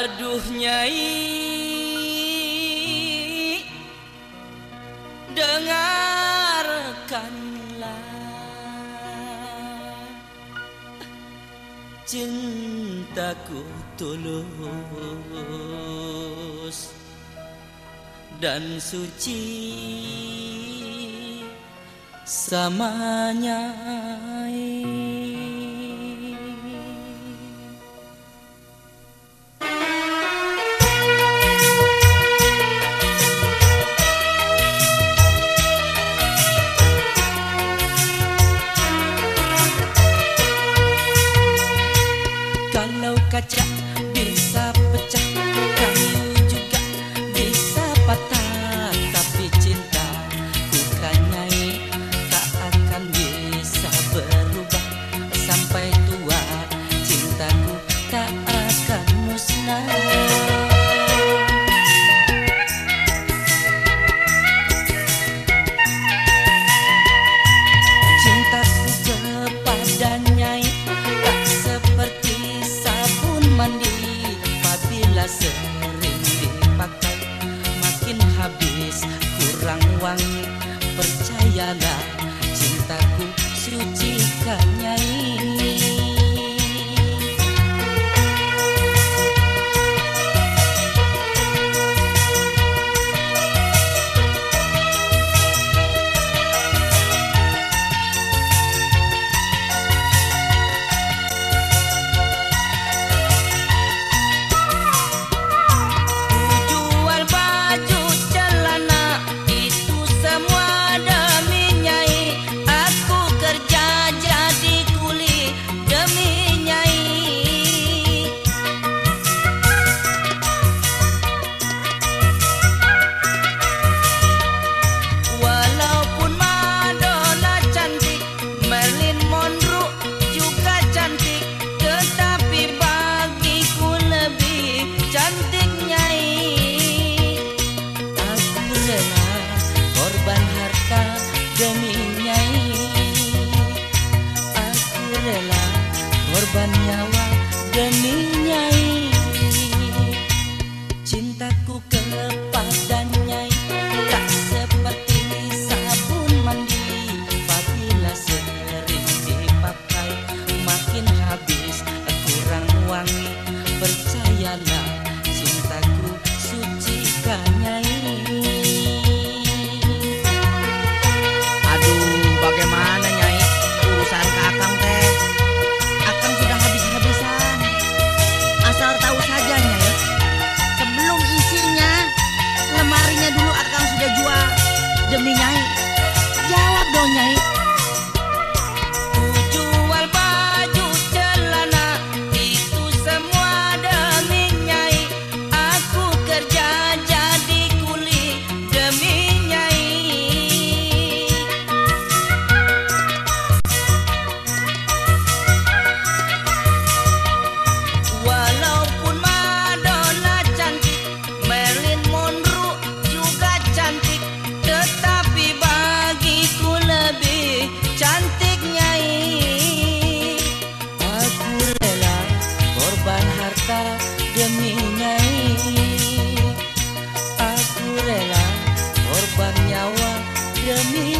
Aduh Nyai, dengarkanlah cintaku tulus dan suci sama Nyai. Kalau kaca bisa pecah, kayu juga bisa patah, tapi cintaku kan Nyai tak akan bisa berubah. Sampai tua cintaku tak akan musnah. Cintaku kepada Nyai tak seperti mandi, apabila sering dipakai makin habis kurang wangi. Percayalah cintaku suci kan Nyai. Demi Nyai, aku rela korban nyawa demi Nyai. Cintaku kepada Nyai tak seperti sabun mandi, apabila sering dipakai makin habis kurang wangi. Percayalah cintaku suci kan Nyai. Bagaimana Nyai urusan kakang teh? Akang sudah habis-habisan. Asal tahu saja Nyai, sebelum isinya lemarinya dulu akang sudah jual demi Nyai. Jawab dong Nyai. Ku jual baju celana itu semua demi Nyai. Aku kerja jadi kuli demi Nyai. Demi Nyai, aku rela korban nyawa demi